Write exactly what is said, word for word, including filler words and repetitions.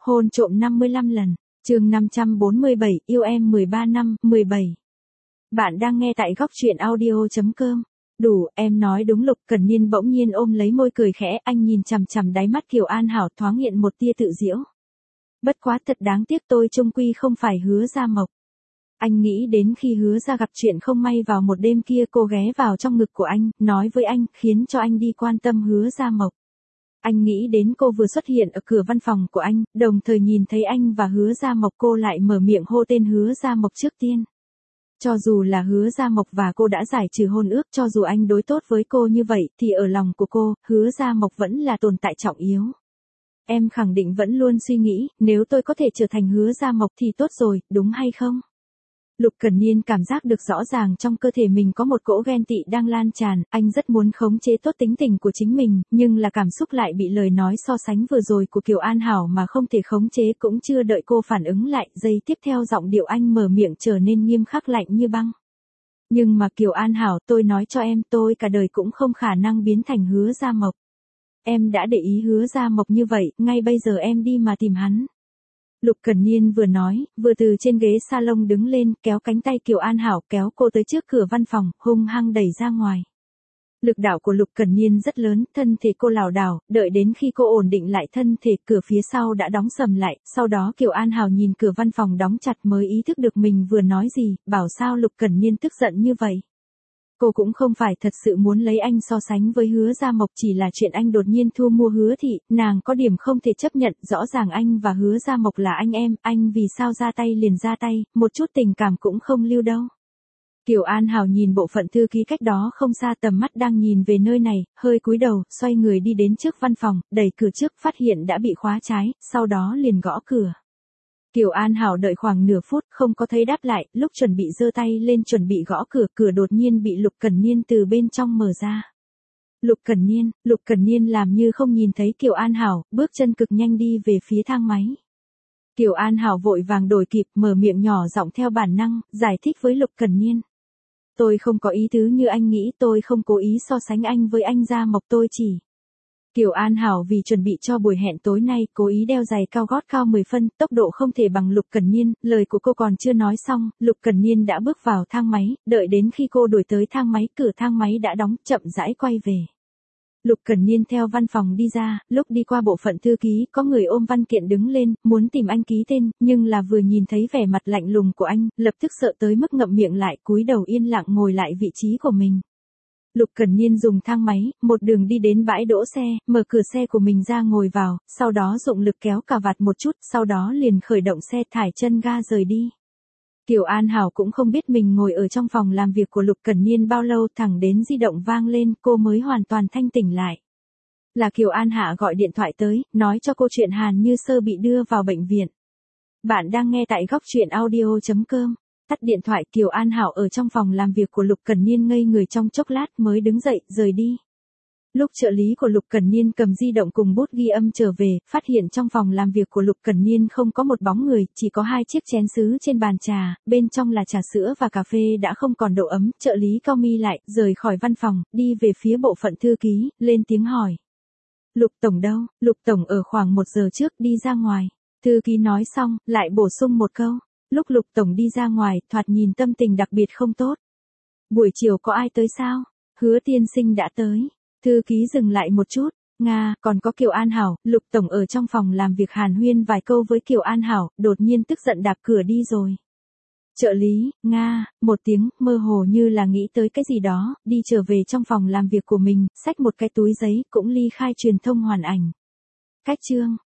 Hôn trộm năm mươi lăm lần. Chương năm trăm bốn mươi bảy, yêu em mười ba năm, mười bảy. Bạn đang nghe tại góc truyện audio chấm com. Đủ, em nói đúng. Lục Cẩn Niên bỗng nhiên ôm lấy môi cười khẽ, anh nhìn chằm chằm đáy mắt Kiều An Hảo thoáng hiện một tia tự giễu. Bất quá thật đáng tiếc, tôi chung quy không phải Hứa Gia Mộc. Anh nghĩ đến khi Hứa Gia gặp chuyện không may vào một đêm kia, cô ghé vào trong ngực của anh, nói với anh, khiến cho anh đi quan tâm Hứa Gia Mộc. Anh nghĩ đến cô vừa xuất hiện ở cửa văn phòng của anh, đồng thời nhìn thấy anh và Hứa Gia Mộc, cô lại mở miệng hô tên Hứa Gia Mộc trước tiên. Cho dù là Hứa Gia Mộc và cô đã giải trừ hôn ước, cho dù anh đối tốt với cô như vậy, thì ở lòng của cô, Hứa Gia Mộc vẫn là tồn tại trọng yếu. Em khẳng định vẫn luôn suy nghĩ, nếu tôi có thể trở thành Hứa Gia Mộc thì tốt rồi, đúng hay không? Lục Cẩn Niên cảm giác được rõ ràng trong cơ thể mình có một cỗ ghen tị đang lan tràn, anh rất muốn khống chế tốt tính tình của chính mình, nhưng là cảm xúc lại bị lời nói so sánh vừa rồi của Kiều An Hảo mà không thể khống chế. Cũng chưa đợi cô phản ứng lại, giây tiếp theo giọng điệu anh mở miệng trở nên nghiêm khắc lạnh như băng. Nhưng mà Kiều An Hảo, tôi nói cho em, tôi cả đời cũng không khả năng biến thành Hứa Gia Mộc. Em đã để ý Hứa Gia Mộc như vậy, ngay bây giờ em đi mà tìm hắn. Lục Cẩn Niên vừa nói, vừa từ trên ghế salon đứng lên, kéo cánh tay Kiều An Hảo, kéo cô tới trước cửa văn phòng, hung hăng đẩy ra ngoài. Lực đạo của Lục Cẩn Niên rất lớn, thân thể cô lảo đảo, đợi đến khi cô ổn định lại thân thể, cửa phía sau đã đóng sầm lại, sau đó Kiều An Hảo nhìn cửa văn phòng đóng chặt mới ý thức được mình vừa nói gì, bảo sao Lục Cẩn Niên tức giận như vậy. Cô cũng không phải thật sự muốn lấy anh so sánh với Hứa Gia Mộc, chỉ là chuyện anh đột nhiên thu mua Hứa Thị, nàng có điểm không thể chấp nhận, rõ ràng anh và Hứa Gia Mộc là anh em, anh vì sao ra tay liền ra tay, một chút tình cảm cũng không lưu đâu. Kiều An Hảo nhìn bộ phận thư ký cách đó không xa, tầm mắt đang nhìn về nơi này, hơi cúi đầu, xoay người đi đến trước văn phòng, đẩy cửa trước, phát hiện đã bị khóa trái, sau đó liền gõ cửa. Kiều An Hảo đợi khoảng nửa phút, không có thấy đáp lại, lúc chuẩn bị giơ tay lên chuẩn bị gõ cửa, cửa đột nhiên bị Lục Cẩn Niên từ bên trong mở ra. Lục Cẩn Niên, Lục Cẩn Niên làm như không nhìn thấy Kiều An Hảo, bước chân cực nhanh đi về phía thang máy. Kiều An Hảo vội vàng đổi kịp, mở miệng nhỏ giọng theo bản năng, giải thích với Lục Cẩn Niên. Tôi không có ý tứ như anh nghĩ, tôi không cố ý so sánh anh với anh Gia Mộc, tôi chỉ... Kiều An Hảo vì chuẩn bị cho buổi hẹn tối nay, cố ý đeo giày cao gót cao mười phân, tốc độ không thể bằng Lục Cẩn Niên, lời của cô còn chưa nói xong, Lục Cẩn Niên đã bước vào thang máy, đợi đến khi cô đuổi tới thang máy, cửa thang máy đã đóng, chậm rãi quay về. Lục Cẩn Niên theo văn phòng đi ra, lúc đi qua bộ phận thư ký, có người ôm văn kiện đứng lên, muốn tìm anh ký tên, nhưng là vừa nhìn thấy vẻ mặt lạnh lùng của anh, lập tức sợ tới mức ngậm miệng lại, cúi đầu yên lặng ngồi lại vị trí của mình. Lục Cẩn Niên dùng thang máy, một đường đi đến bãi đỗ xe, mở cửa xe của mình ra ngồi vào, sau đó dụng lực kéo cà vạt một chút, sau đó liền khởi động xe, thải chân ga rời đi. Kiều An Hảo cũng không biết mình ngồi ở trong phòng làm việc của Lục Cẩn Niên bao lâu, thẳng đến di động vang lên, cô mới hoàn toàn thanh tỉnh lại. Là Kiều An Hạ gọi điện thoại tới, nói cho cô chuyện Hàn Như Sơ bị đưa vào bệnh viện. Bạn đang nghe tại góc truyện audio chấm com. Tắt điện thoại, Kiều An Hảo ở trong phòng làm việc của Lục Cẩn Niên ngây người trong chốc lát mới đứng dậy, rời đi. Lúc trợ lý của Lục Cẩn Niên cầm di động cùng bút ghi âm trở về, phát hiện trong phòng làm việc của Lục Cẩn Niên không có một bóng người, chỉ có hai chiếc chén sứ trên bàn trà, bên trong là trà sữa và cà phê đã không còn độ ấm. Trợ lý cau mi lại, rời khỏi văn phòng, đi về phía bộ phận thư ký, lên tiếng hỏi. Lục Tổng đâu? Lục Tổng ở khoảng một giờ trước đi ra ngoài. Thư ký nói xong, lại bổ sung một câu. Lúc Lục Tổng đi ra ngoài, thoạt nhìn tâm tình đặc biệt không tốt. Buổi chiều có ai tới sao? Hứa tiên sinh đã tới. Thư ký dừng lại một chút. Nga, còn có Kiều An Hảo. Lục Tổng ở trong phòng làm việc hàn huyên vài câu với Kiều An Hảo, đột nhiên tức giận đạp cửa đi rồi. Trợ lý, Nga, một tiếng, mơ hồ như là nghĩ tới cái gì đó, đi trở về trong phòng làm việc của mình, xách một cái túi giấy, cũng ly khai truyền thông hoàn ảnh. Cách chương.